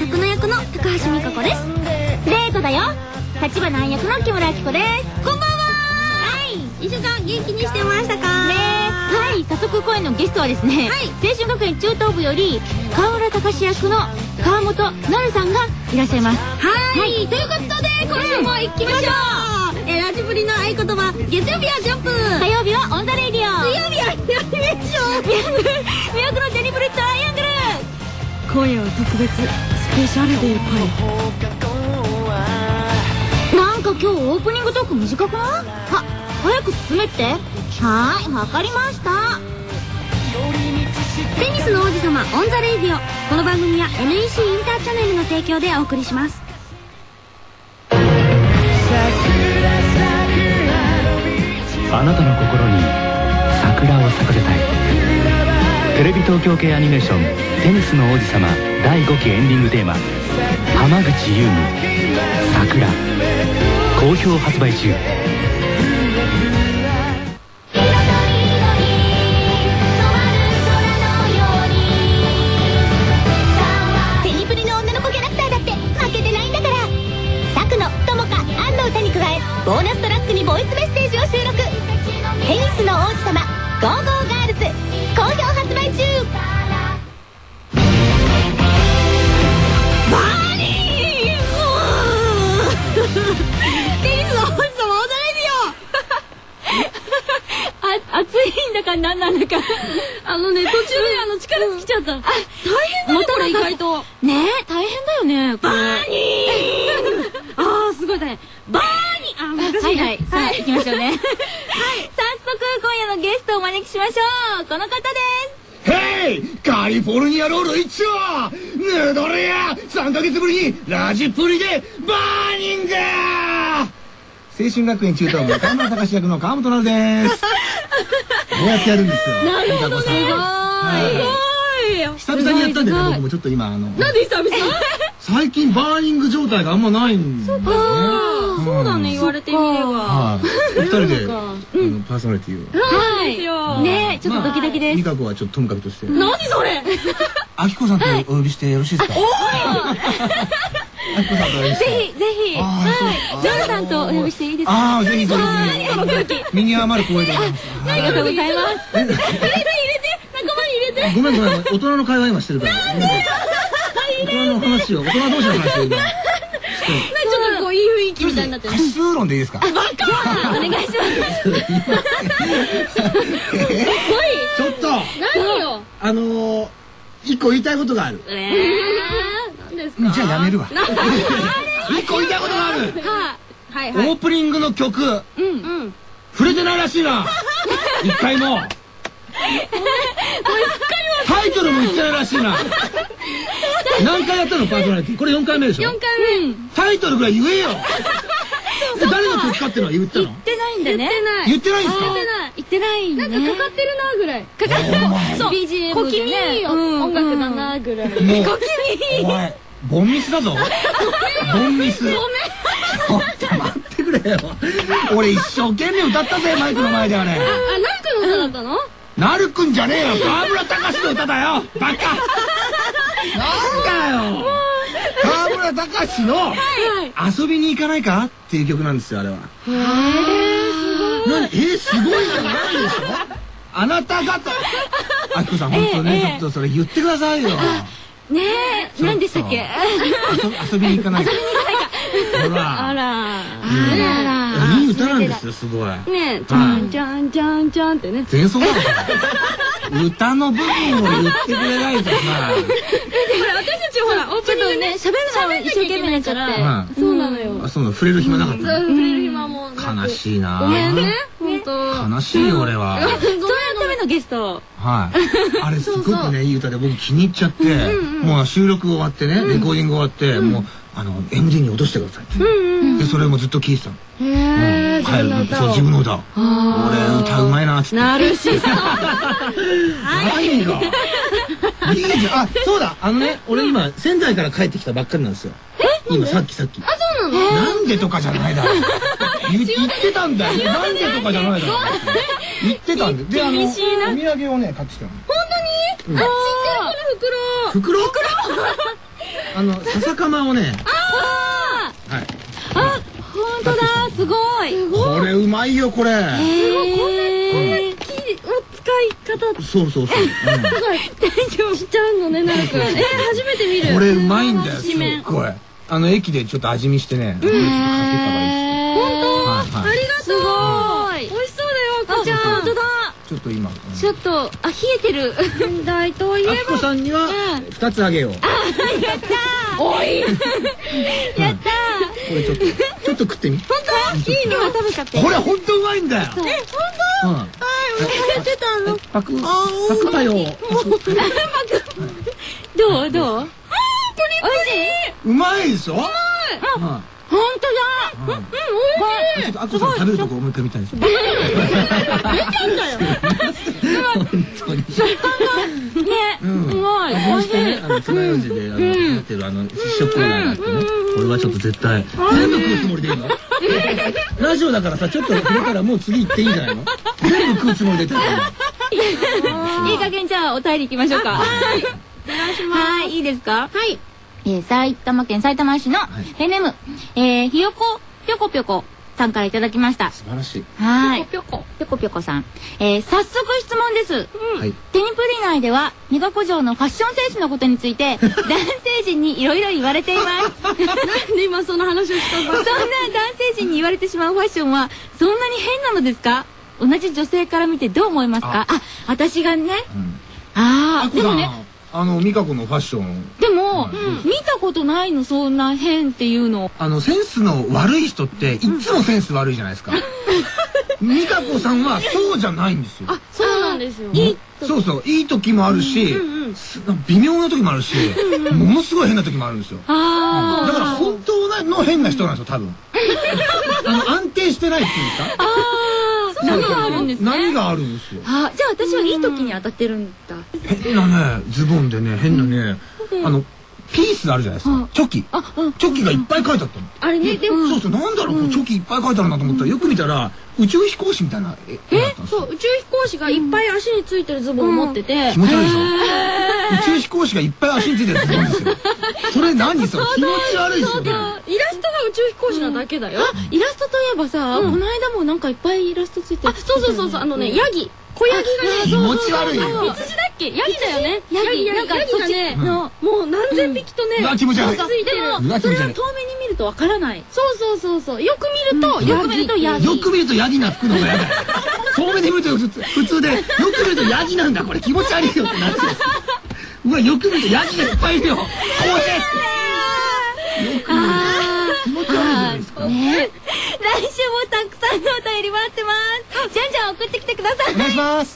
角野役の高橋美香子です。デートだよ、立花杏役の木村明子です。こんばんは。はい、1週間元気にしてましたかね。はい、早速今夜のゲストはですね、青春学園中等部より川村隆役の川本なるさんがいらっしゃいます。はい、ということで今週も行きましょう。ラジプリの合言葉、月曜日はジャンプ、火曜日はオンザレイディオ、水曜日はアニメーション、魅惑のジェニブルトライアングル。今夜は特別スペシャルデーパイ。なんか今日オープニングトーク短くない？早く進めって。はーい、わかりました。テニスの王子様オンザレイディオ。この番組は NEC インターチャネルの提供でお送りします。 あなたの心に桜を咲かせたい。テレビ東京系アニメーション「テニスの王子様」第5期エンディングテーマ、浜口優美「桜」好評発売中。 テニプリの女の子キャラクターだって負けてないんだから。佐久野、友花、杏の歌に加えボーナストラックにボイスメッセージを収録。テニスの王子様ゴーゴーガールズ好評発売中。バーニーテニスの王子様オンザレイディオ。暑いんだか何なんだか途中で力尽きちゃった。大変だねこれ意外と。ねえ大変だよねバーニー。すごい大変。バーニー難しい。はいさあ行きましょうね。はい、早速今夜のゲストをお招きしましょう。この方です。 ヘイ、カリフォルニアロール一丁ヌードルや3ヶ月ぶりにラジプリでバーニング。青春学園中等部川村隆役の川本なるです。こうやってやるんですよ。 なるほどね。すごい久々にやったんだけど、僕もちょっと今なんで久々？ 最近バーニング状態があんまないんだよね。 そうだね、言われてみれば。 お二人でパーソナリティを。 はいね、ちょっとドキドキです。 美香子はちょっとともかくとして。 何それ？ あきこさんとお呼びしてよろしいですか？あきこさんとお呼びして。 ぜひぜひ。はい。ジョンさんとお呼びしていいですか？ ああ、ぜひぜひ。身に余る光栄でございます。 ありがとうございます。入れて仲間に入れて。 ごめん大人の会話今してるから。大人の話を大人同士の話を今。ちょっとこういい雰囲気みたいになってる。 カス論でいいですか？ バカ。お願いします。すごい。 ちょっと。 何よ。 一個言いたいことがある。 何ですか？ じゃあやめるわ。一個言いたいことがある。 はい。 オープニングの曲。触れてないらしいな。一回も。タイトルも言ってないらしいな。何回やったのパーソナリティ？これ4回目でしょ？ 4 回目。タイトルぐらい言えよ。誰の曲かってのは言ったの？ 言ってないんだね。 言ってないんですか？ 言ってないんだね。なんかかかってるなぐらい。かかってる。そう。BGM でね。音楽だなぐらい。小気味。 おい、ボンミスだぞ。ボンミス。ごめん。ちょっと待ってくれよ。俺一生懸命歌ったぜマイクの前であれ。 なるくんの歌だったの？ なるくんじゃねえよ。川村隆の歌だよ。バカ。なんだよ。川村隆の遊びに行かないかっていう曲なんですよあれは。すごいじゃないでしょ。あなた方。あきこさん本当ねちょっとそれ言ってくださいよ。 ねえ、何でしたっけ？ 遊びに行かないか。ほら。 あら。 いい歌なんですよすごい。 ねえ、じゃんじゃんじゃんじゃんってね。 前奏なのか。歌の部分を言ってくれないとさ。 私たちほらオープニングね喋るの一生懸命になっちゃって。そうなのよ。 そうなの、触れる暇なかった。 触れる暇も。 悲しいな。 ごめんね。本当。 悲しいよ俺は。 そういうためのゲスト。 はい。あれすごくねいい歌で僕気に入っちゃって、もう収録終わってねレコーディング終わってもうMD に落としてくださいって。でそれもずっと聴いてたの。 へえ。 そう自分の歌。俺歌うまいなっつって。 なるしさ。 何が。いいじゃん。あ、そうだ。俺今仙台から帰ってきたばっかりなんですよ。今さっき。あ、そうなの？なんでとかじゃないだろ。言ってたんだよ。なんでとかじゃないだろ。言ってたんで。でお土産をね買ってきたの。本当に？あ、ちっちゃいこの袋。袋？ 笹かまをね。はい。 あ、本当だ、すごい。 これうまいよ、これ。 こんな木を使い方。 そう。 大丈夫しちゃうのね、なんか。初めて見る。 これうまいんだよ、すっごい。駅でちょっと味見してね。かけたらいいです。 本当。ありがとう。すごい。美味しそうだよ、こちゃん。本当だ。ちょっと今。ちょっと、冷えてる。大といえば。 あきこさんには2つあげよう。 やったー。おい。やったー。 これちょっと食ってみ。 本当？いいの食べちゃって。 これ本当うまいんだよ。 本当？はい、出たの。 パクパよ。 どう？美味しい？ うまいでしょ？うまい。 本当だ。美味しい。 ちょっとあきこさん食べるとこもう一回見たいです。 出ちゃったよ。 本当に。 ね、うまい。 美味しいね。爪楊枝でやってる試食コーナーがあってね。これはちょっと絶対全部食うつもりでいいの？ラジオだからさ、ちょっと触れたらもう次行っていいんじゃないの？全部食うつもりで言ってる。 いい加減じゃあお便り行きましょうか。はい。お願いします。はい、いいですか？はい。埼玉県さいたま市のペンネームひよこぴょこぴょこさんからいただきました。 素晴らしい。 はい。ぴょこぴょこさん。早速質問です。 はい。 テニプリ内では美賀子城のファッションセンスのことについて男性陣にいろいろ言われています。なんで今その話をしたの？そんな男性陣に言われてしまうファッションはそんなに変なのですか？同じ女性から見てどう思いますか？私がね。でもね。 美香子のファッション。 でも、見たことないの、そんな変っていうの。 センスの悪い人っていつもセンス悪いじゃないですか。美香子さんはそうじゃないんですよ。 そうなんですよ。 そう、いい時もあるし、微妙な時もあるし、ものすごい変な時もあるんですよ。だから本当の変な人なんですよ、多分。安定してないっていうか。 何があるんですね。 何があるんですよ。 じゃあ私はいい時に当たってるんだ。 変なね、ズボンでね、変なね、ピースあるじゃないですか。チョキ。チョキがいっぱい書いてあったの。 あれね、でも。 そう、なんだろう、チョキいっぱい書いてあるなと思ったら、よく見たら、宇宙飛行士みたいな絵だったんですよ。 そう、宇宙飛行士がいっぱい足についてるズボンを持ってて。 気持ち悪いでしょ？宇宙飛行士がいっぱい足についてるズボンですよ。それ何それ？気持ち悪いですよね。 イラストが宇宙飛行士なだけだよ。イラストといえばさ、この間もなんかいっぱいイラストついてる。そう、ヤギ。小ヤギがね、 気持ち悪いよ。 羊だっけ？ヤギだよね。ヤギなんかそっちね、もう何千匹とね、 気持ち悪い。 ついてる。それは遠目に見るとわからない。そう。よく見るとヤギ。 よく見るとヤギな服の方がやだ。遠目で見ると普通で、よく見るとヤギなんだ、これ気持ち悪いよってなっちゃう。うわ、よく見るとヤギがいっぱいいるよ。怖え。よく見ると気持ち悪いじゃないですか。 来週もたくさんのお便り待ってます。じゃん送ってきてください。 お願いします。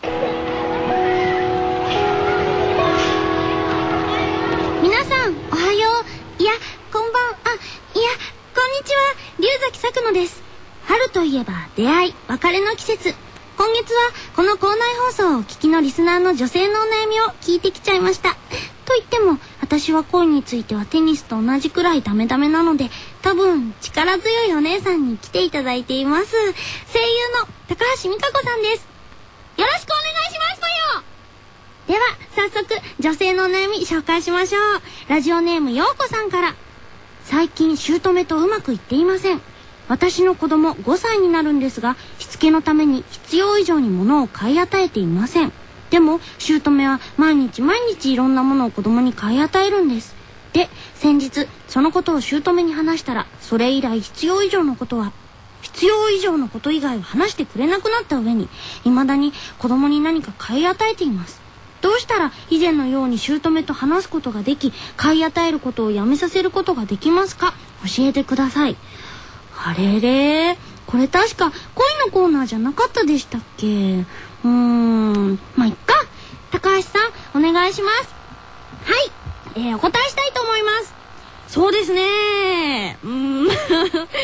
皆さんおはよう。いやこんばん、いやこんにちは。龍崎さくのです。春といえば出会い別れの季節。今月はこの校内放送をお聞きのリスナーの女性のお悩みを聞いてきちゃいました。と言っても私は恋についてはテニスと同じくらいダメなので、多分力強いお姉さんに来ていただいています。声優の高橋美香子さんです。よろしくお願いしますとよ。では早速女性のお悩み紹介しましょう。ラジオネームようこさんから。最近姑とうまくいっていません。私の子供5歳になるんですが、しつけのために必要以上に物を買い与えていません。でも姑は毎日いろんなものを子供に買い与えるんです。で、先日そのことを姑に話したら、それ以来必要以上のこと以外は話してくれなくなった上に、未だに子供に何か買い与えています。どうしたら以前のように姑と話すことができ、買い与えることをやめさせることができますか？教えてください。あれれ、これ確か恋のコーナーじゃなかったでしたっけ？まあ、いっか。高橋さん、お願いします。はい、お答えしたいと思います。そうですね。難しいですね。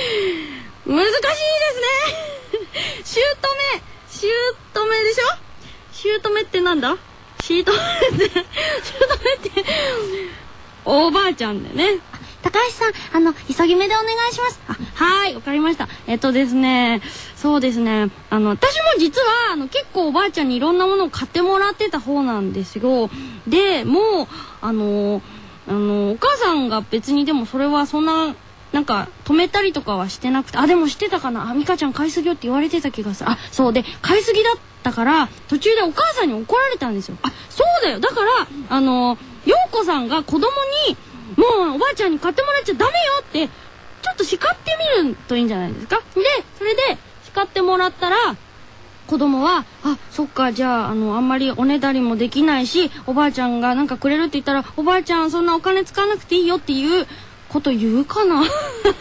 姑でしょ？姑ってなんだ？姑っておばあちゃんだよね。高橋さん、急ぎ目でお願いします。はい、わかりました。ですね、そうですね、私も実は、結構おばあちゃんにいろんなものを買ってもらってた方なんですよ。で、もう、 お母さんが別にでもそれはそんななんか止めたりとかはしてなくて、でもしてたかな、美香ちゃん買いすぎよって言われてた気がする。そうで、買いすぎだったから途中でお母さんに怒られたんですよ。そうだよ、だから陽子さんが子供にもうおばあちゃんに買ってもらっちゃダメよってちょっと叱ってみるといいんじゃないですか。でそれで叱ってもらったら子供はそっか、じゃああんまりおねだりもできないし、おばあちゃんがなんかくれるって言ったらおばあちゃんそんなお金使わなくていいよっていうこと言うかな。やは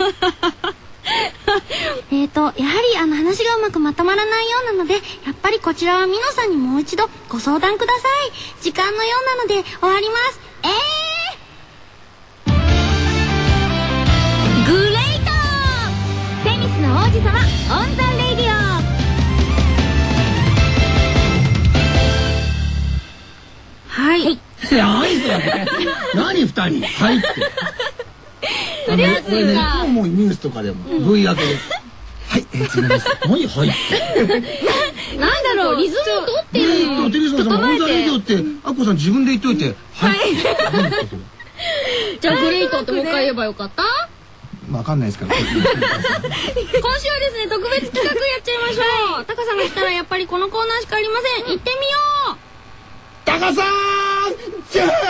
り話がうまくまとまらないようなので、やっぱりこちらはみのさんにもう一度ご相談ください。時間のようなので終わります。 グレイトテニスの王子様オンザレイディオ。 はい。 何それ。何二人。はいって。 とりあえず今日もニュースとかでも V 明けで。はい、次です。何はいって。 なんだろう、リズム取ってる。 テニスのさん、オンザレディオって、アッコさん自分で言っといて。はい。 じゃあグレイトってもう一回言えばよかった？ わかんないですから。 今週はですね、特別企画やっちゃいましょう。タカさんが来たらやっぱりこのコーナーしかありません。行ってみよう。 タカさんジャック。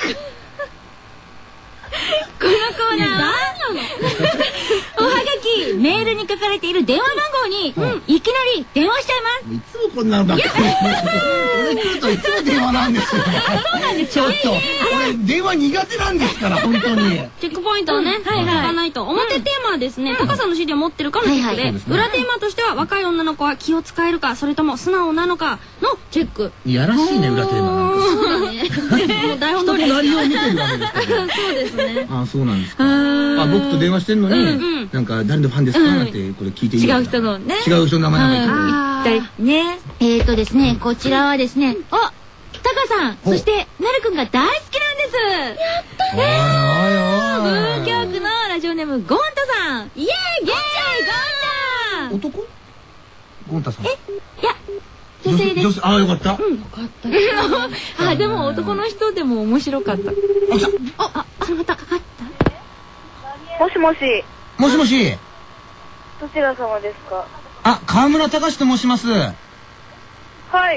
このコーナーはおはがきメールに書かれている電話番号にいきなり電話しちゃいます。 いつもこんなのばっかり。俺来るといつも電話なんですよ。 そうなんですちょっと俺電話苦手なんですから本当に。 チェックポイントをね、聞かないと。表テーマはですね、タカさんの CD を持ってるかのチェックで、裏テーマとしては若い女の子は気を使えるか、それとも素直なのかのチェック。 いやらしいね裏テーマ。 そうだね。もう台本通り。 人の内容を見てるわけですから。 そうですね。 そうなんですか。僕と電話してんのに、なんか誰のファンですかなんてこれ聞いていい違う人のね。 違う人の名前なんか言ってね。ですね、こちらはですね、タカさん、そしてなるくんが大好きなんです。やったね。文京区のラジオネームゴンタさん。イエーイ、ゴンタ。 男？ゴンタさん。 いや、女性です。 よかった。 よかった。でも男の人でも面白かった。また。 もしもし。 もしもし。 どちら様ですか？ 川村隆と申します。 はい。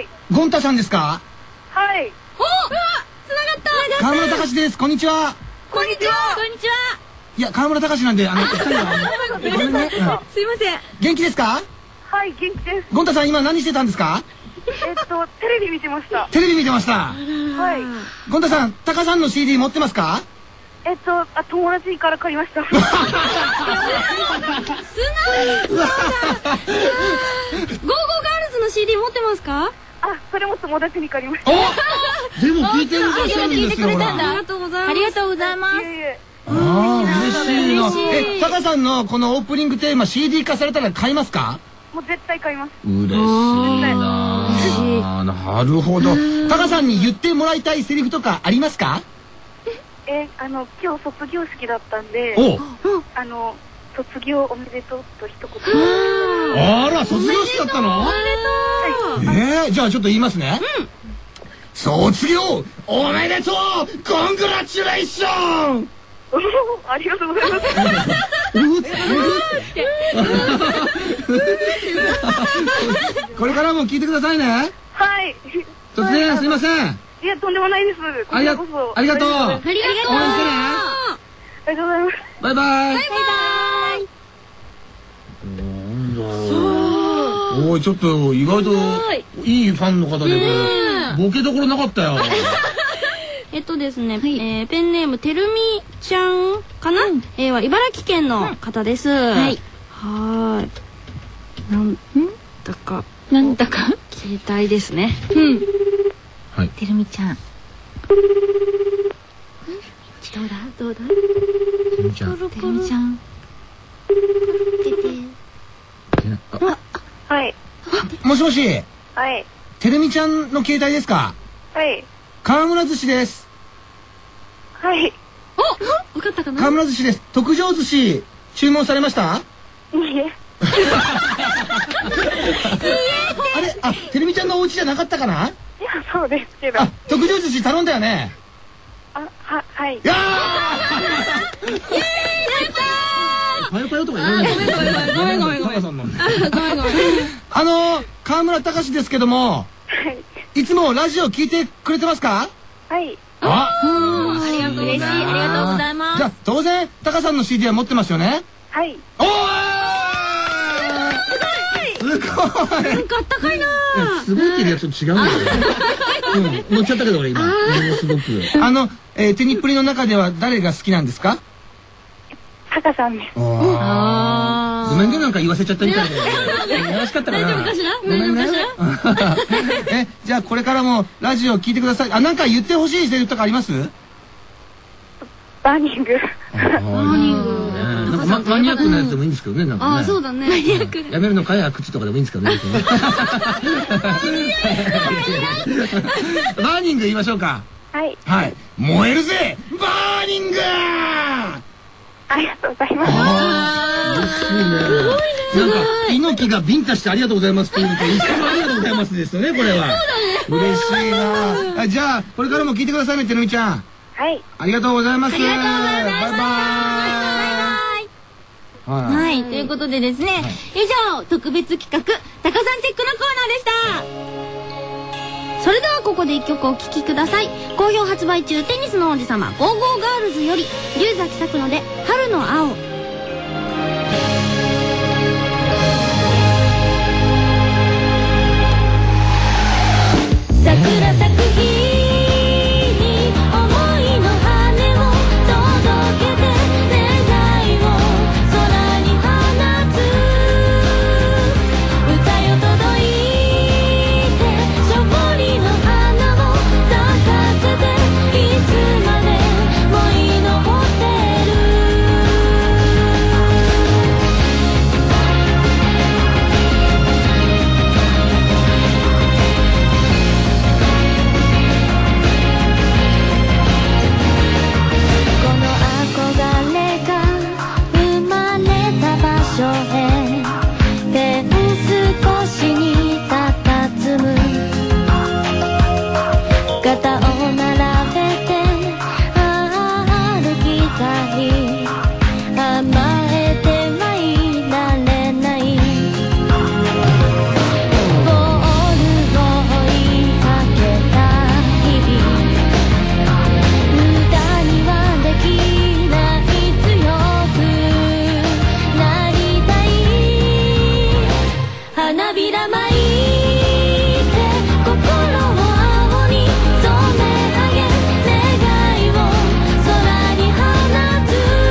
ゴンタさんですか？ はい。 つながった。 川村隆です。こんにちは。 こんにちは。 こんにちは。 いや、川村隆なんで、二人はごめんね。 すいません。 元気ですか？ はい、元気です。 ゴンタさん今何してたんですか？ テレビ見てました。 テレビ見てました。 はい。 ゴンタさん、タカさんの CD 持ってますか？ 友達から借りました。 ゴーゴーガールズの CD 持ってますか？ それも友達に借りました。 でも聞いてるらっしゃるんですよ。 ありがありがとうございます。 ありがとうございます。 嬉しいな。タカさんのこのオープニングテーマ CD 化されたら買いますか？ もう絶対買います。 嬉しいな。なるほど。タカさんに言ってもらいたいセリフとかありますか？ 今日卒業式だったんで、卒業おめでとうと一言。 あら、卒業式だったの？じゃあちょっと言いますね。卒業おめでとうコングラチュレーション。 ありがとうございます。 これからも聞いてくださいね。 はい。 突然すいません。 いや、とんでもないです。 ありがとう。ありがとう。 ありがとうございます。 バイバイ。おい、ちょっと意外といいファンの方でボケどころなかったよ。 ですね、ペンネームてるみちゃんかな、は茨城県の方です。はい。なんだか携帯ですね。 はい。 てるみちゃん。どうだ。 てるみちゃん。 てるみちゃん。 はい。 もしもし。 はい。 てるみちゃんの携帯ですか？ はい。 川村寿司です。 はい。 わかったかな？ 川村寿司です。特上寿司注文されました？ いいえ。 あれ、てるみちゃんのお家じゃなかったかな？ いや、そうですけど。 特上寿司頼んだよね。 はい。 やーパヨパヨとか言わないで。 ごめん。 川村隆ですけども、いつもラジオ聞いてくれてますか？ はい。 ありがとうございます。ありがとうございます。 じゃあ当然タカさんの CD は持ってますよね？ はい。 おーすごい。 なんかあったかいな。 すごいっていうやつと違うんだよ。乗っちゃったけど俺今。ものすごく。テニプリの中では誰が好きなんですか？ タカさんです。 ごめんね、なんか言わせちゃったみたいで。よろしかったかな。 大丈夫かしら？ ごめんね。じゃあこれからもラジオ聞いてください。なんか言ってほしいセリフとかあります？ バーニング。 なんかマニアックなやつでもいいんですけどね、なんかね。 そうだね。マニアック。 やめるのかや靴とかでもいいんですけどね。バーニング言いましょうか。 はい。 はい。燃えるぜバーニング。 ありがとうございます。 すごいね。なんか猪木がビンタしてありがとうございますっていうのと一緒のありがとうございますですよね、これは。嬉しいな。じゃあこれからも聞いてくださいね、てるみちゃん。 はい。 ありがとうございます。 ありがとうございます。 バイバーイ。 はい、ということでですね、以上特別企画タカさんチェックのコーナーでした。 それではここで一曲お聴きください。好評発売中、テニスの王子様ゴーゴーガールズより龍崎咲乃で春の青。桜咲く日に思いの羽を届けて願いを空に放つ。歌よ届いてしょぼりの花を咲かせていつまでも祈ってる。この憧れが生まれた場所へ手を少しに佇む。肩を並べて歩きたい。甘えてはいられない。ゴールを追いかけた日々、無駄にはできない強くなりたい。花びら巻いて心を青に染め上げ願いを空に放つ。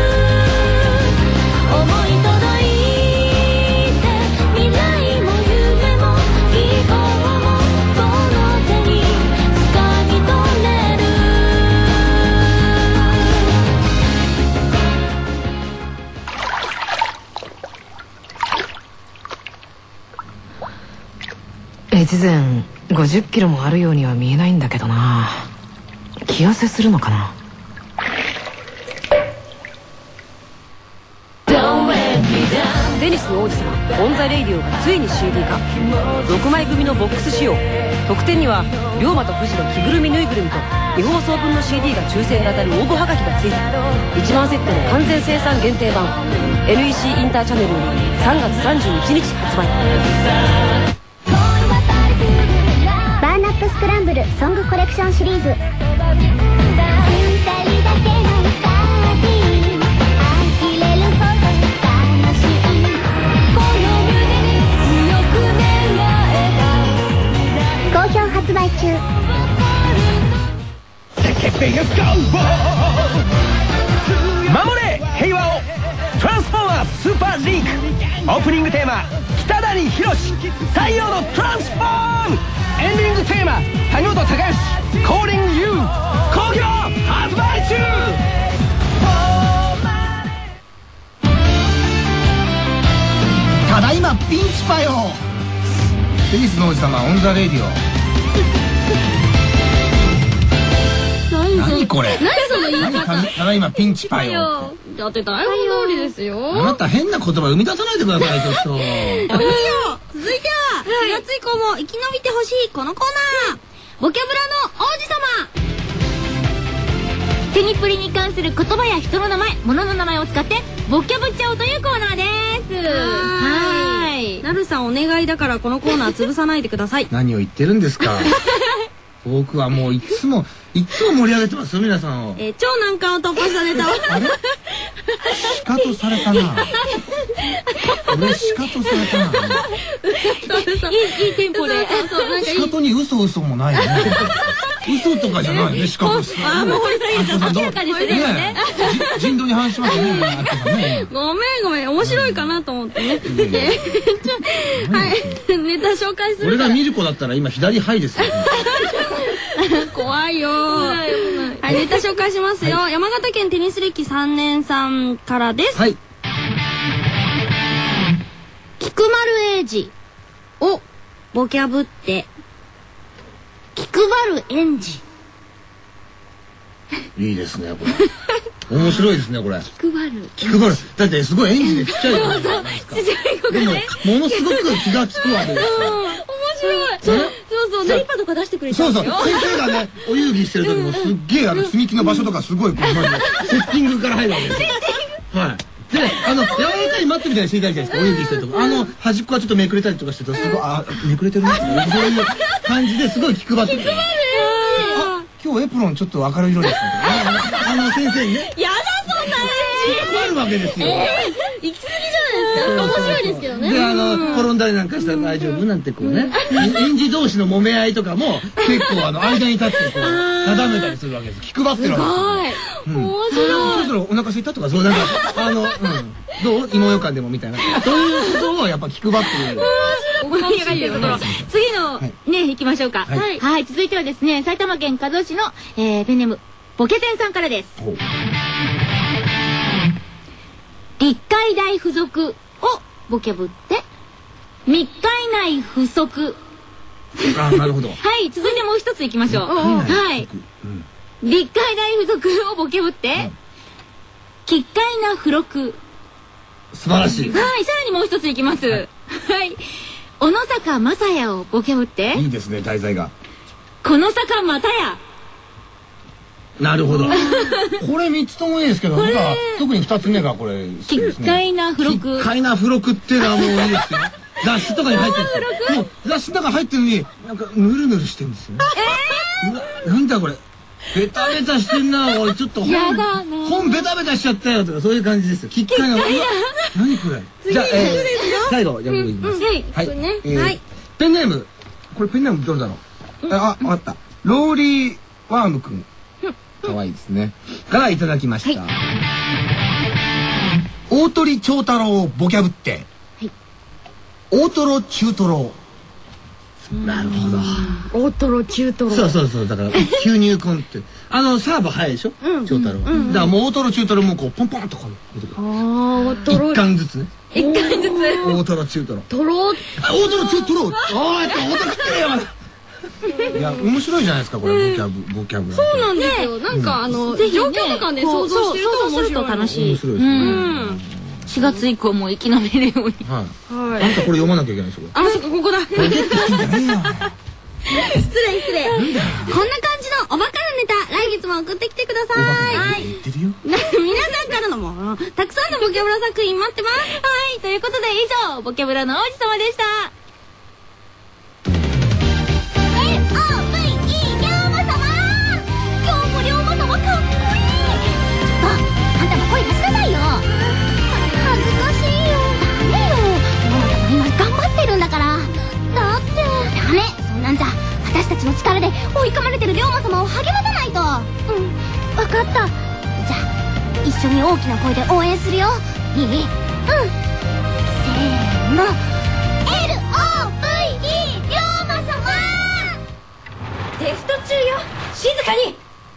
思い届いて未来も夢も希望もこの手に掴み取れる。 越前50キロもあるようには見えないんだけどな。気痩せするのかな。 テニスの王子様オン・ザ・レイディオがついに CD 化。6枚組のボックス仕様。特典には龍馬と富士の着ぐるみぬいぐるみと未放送分の CD が抽選で当たる応募はがきがついた1万セットの完全生産限定版。 NEC インターチャネルより3月31日発売。 バーナップスクランブルソングコレクションシリーズ。好評発売中。 守れ平和をトランスフォーマースーパーリーグ。オープニングテーマ北谷宏太陽のトランスフォーム。エンディングテーマ谷本隆義コーリングユー。好評発売中。 ただいまピンチパよ。テニスの王子様オンザレディオ。何これ。 何その言い方。 ただいまピンチパよ。 だって台本通りですよ。 あなた変な言葉生み出さないでくださいちょっと。 続いては4月以降も生き延びてほしいこのコーナー、ボキャブラの王子様。 プリに関する言葉や人の名前、物の名前を使ってボキャブっちゃおうというコーナーです。 はい。なるさんお願いだからこのコーナー潰さないでください。 何を言ってるんですか。僕はもういつも盛り上げてますよ、皆さんを。 超難関を突破したネタを。 あれシカトされたな。俺シカトされたな。 いいテンポで。 シカトに嘘もないよね。嘘とかじゃないね、シカト。 もう明らかにするよね。 人道に反しますよね。 ごめん、面白いかなと思ってね。はい、ネタ紹介する。 俺がミルコだったら今左ハイですよ。 怖いよ。はい、ネタ紹介しますよ。山形県テニス歴3年さんからです。 はい。 菊丸英二をボキャブって菊丸園児。 いいですね、これ。面白いですね、これ。 菊丸。 だってすごい園児でちっちゃいから。 ちっちゃい子がね。 でも、ものすごく気がつくわけですよ。 面白い。そう、ネイパとか出してくれたんですよ。 先生がね、お遊戯してる時もすっげえ積み木の場所とかすごい、セッティングから入るわけですよ。はい。で、柔らかいマットみたいにしていただきたいですか、お遊戯してるとこ。端っこはちょっとめくれたりとかしてると、すごい、めくれてるなって、そういう感じですごい気配ってる。今日エプロンちょっと明るい色ですね。先生にね。 やだ、そんな気配るわけですよ。 行き過ぎじゃないですか。面白いですけどね。 で、転んだりなんかしたら大丈夫なんてこうね。園児同士の揉め合いとかも、結構間に立ってこう、なだめたりするわけです。気配ってるわけですよ。面白い。そろそろお腹空いたとか、そうなんか、どう芋よかんでもみたいな。そういうことをやっぱ気配ってる。 盛り上がってるところ。次のね、行きましょうか。はい。続いてはですね、埼玉県加須市のペンネームボケテンさんからです。立海大附属をボキャブって3日以内不足。 なるほど。 はい、続いてもう一つ行きましょう。はい。立海大附属をボケブって奇怪な付録。 素晴らしい。 はい、さらにもう一つ行きます。はい。小野坂正也をボケブっていいですね、題材が。 この坂またや。 なるほど。これ3つともいいですけど、僕は特に2つ目がこれ好きですね。 奇怪な付録。 奇怪な付録っていうのはもういいですよ。雑誌とかに入ってるんですよ。もう雑誌の中入ってるのに、なんかヌルヌルしてるんですよ。なんだこれ。ベタベタしてんな、俺ちょっと本ベタベタしちゃったよとかそういう感じですよ。奇怪な。何これ。じゃあ、最後、じゃあ僕いきます。はい。ペンネーム。これペンネームどれだろう。わかった。ローリーワームくん。かわいいですね。からいただきました。大鳥長太郎をボキャブって。大トロ中トロ。なるほど。 大トロ中トロ。 そう、だから吸入魂って。サーブ早いでしょ長太郎。だからもう大トロ中トロもこうポンポンとこう出てくる。一貫ずつね。 一貫ずつ。 大トロ中トロ。大トロ中トロ。大トロ食ってるよ。いや、面白いじゃないですか、これ、ボキャブ。 そうなんですよ。なんか、状況とかね、想像してると面白い。 楽しい。 面白いですね。 4月以降も生き延びるように。 はい。あんたこれ読まなきゃいけないでしょ。 あ、そっか、ここだ。失礼。こんな感じのおバカなネタ、来月も送ってきてください。はい。皆さんからのも、たくさんのボキャブラ作品待ってます。 はい。ということで以上、ボキャブラの王子様でした。 私たちの力で追い込まれてる龍馬様を励まさないと。分かった。じゃあ一緒に大きな声で応援するよ。いい？せーの、 LOVE 龍馬様。 テスト中よ、静かに。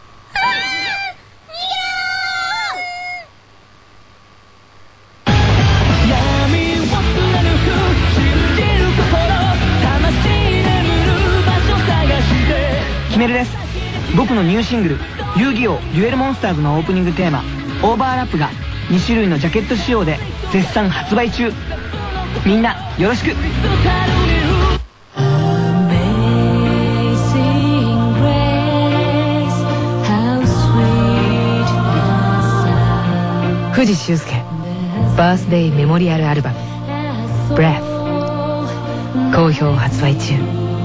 キメルです。僕のニューシングル「遊戯王デュエルモンスターズ」のオープニングテーマ「オーバーラップ」が2種類のジャケット仕様で絶賛発売中。みんなよろしく。Amazing grace, how sweet 藤修介バースデイメモリアルアルバム「Breath」好評発売中。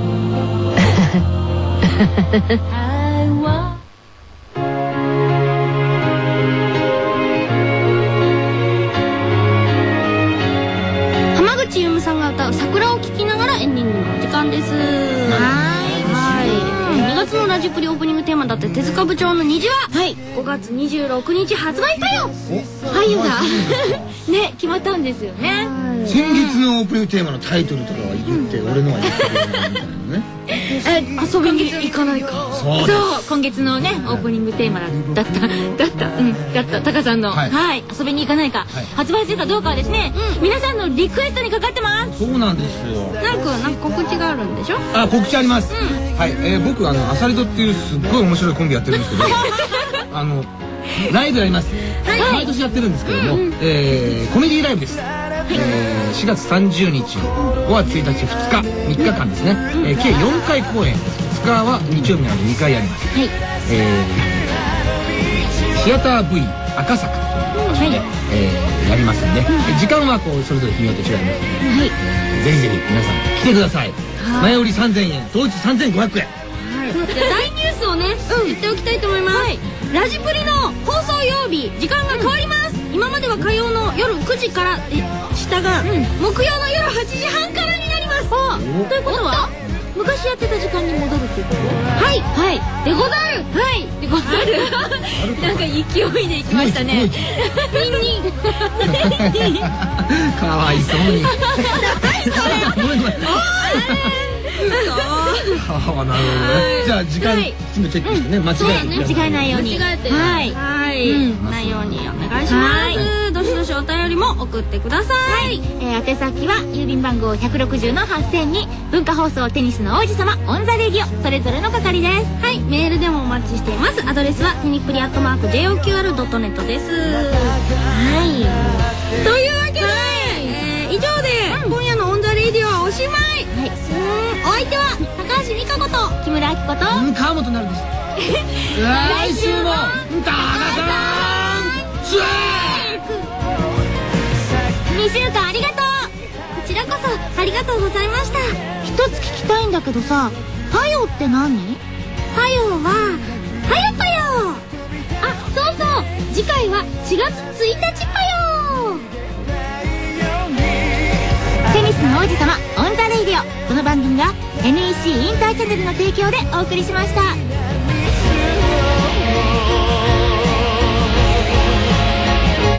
浜口優さんが歌う桜を聴きながらエンディングのお時間です。2月のラジプリオープニングテーマだった手塚部長の虹は、5月26日発売だよ。 はいよがね、決まったんですよね。 先月のオープニングテーマのタイトルとかは言って俺のは言ってくれないみたいなね。 遊びに行かないか。 そうです。 今月のねオープニングテーマだったタカさんの遊びに行かないか発売するかどうかはですね、皆さんのリクエストにかかってます。 そうなんですよ。 なんか告知があるんでしょ。 あ、告知あります。はい、僕アサリドっていうすっごい面白いコンビやってるんですけどライブやります。毎年やってるんですけども、コメディライブです。4月30日、5月1日、2日、3日間ですね。計4回公演。2日は日曜日なので2回やります。シアター V 赤坂という場所でやりますんで、時間はそれぞれ日によって違いますので、ぜひぜひ皆さん来てください。前売り3000円、当日3500円。 大ニュースをね、言っておきたいと思います。ラジプリの放送曜日、時間が変わります。今までは火曜の夜9時から下が木曜の夜8時半からになります。ということは昔やってた時間に戻るっていうこと？はいでござる。でござる。なんか勢いでいきましたね。 かわいそうに。ごめん。なるほどね。じゃあ時間チェックしてね、間違えないように。 ないようにお願いします。どしどしお便りも送ってください。 宛先は郵便番号160の8000に文化放送テニスの王子様オンザレディオそれぞれの係です。 メールでもお待ちしています。アドレスはテニプリ@joqr.net です。というわけで以上で今夜のオンザレディオはおしまい。お相手は高橋美香子と木村明子と川本なるです。来週も高さん 2週間ありがとう。 こちらこそありがとうございました。 一つ聞きたいんだけどさ、はよって何？ はよははよぱよ。そうそう、次回は4月1日ぱよ。 テニスの王子様オンザレイディオ。この番組は NEC インターチャネルの提供でお送りしました。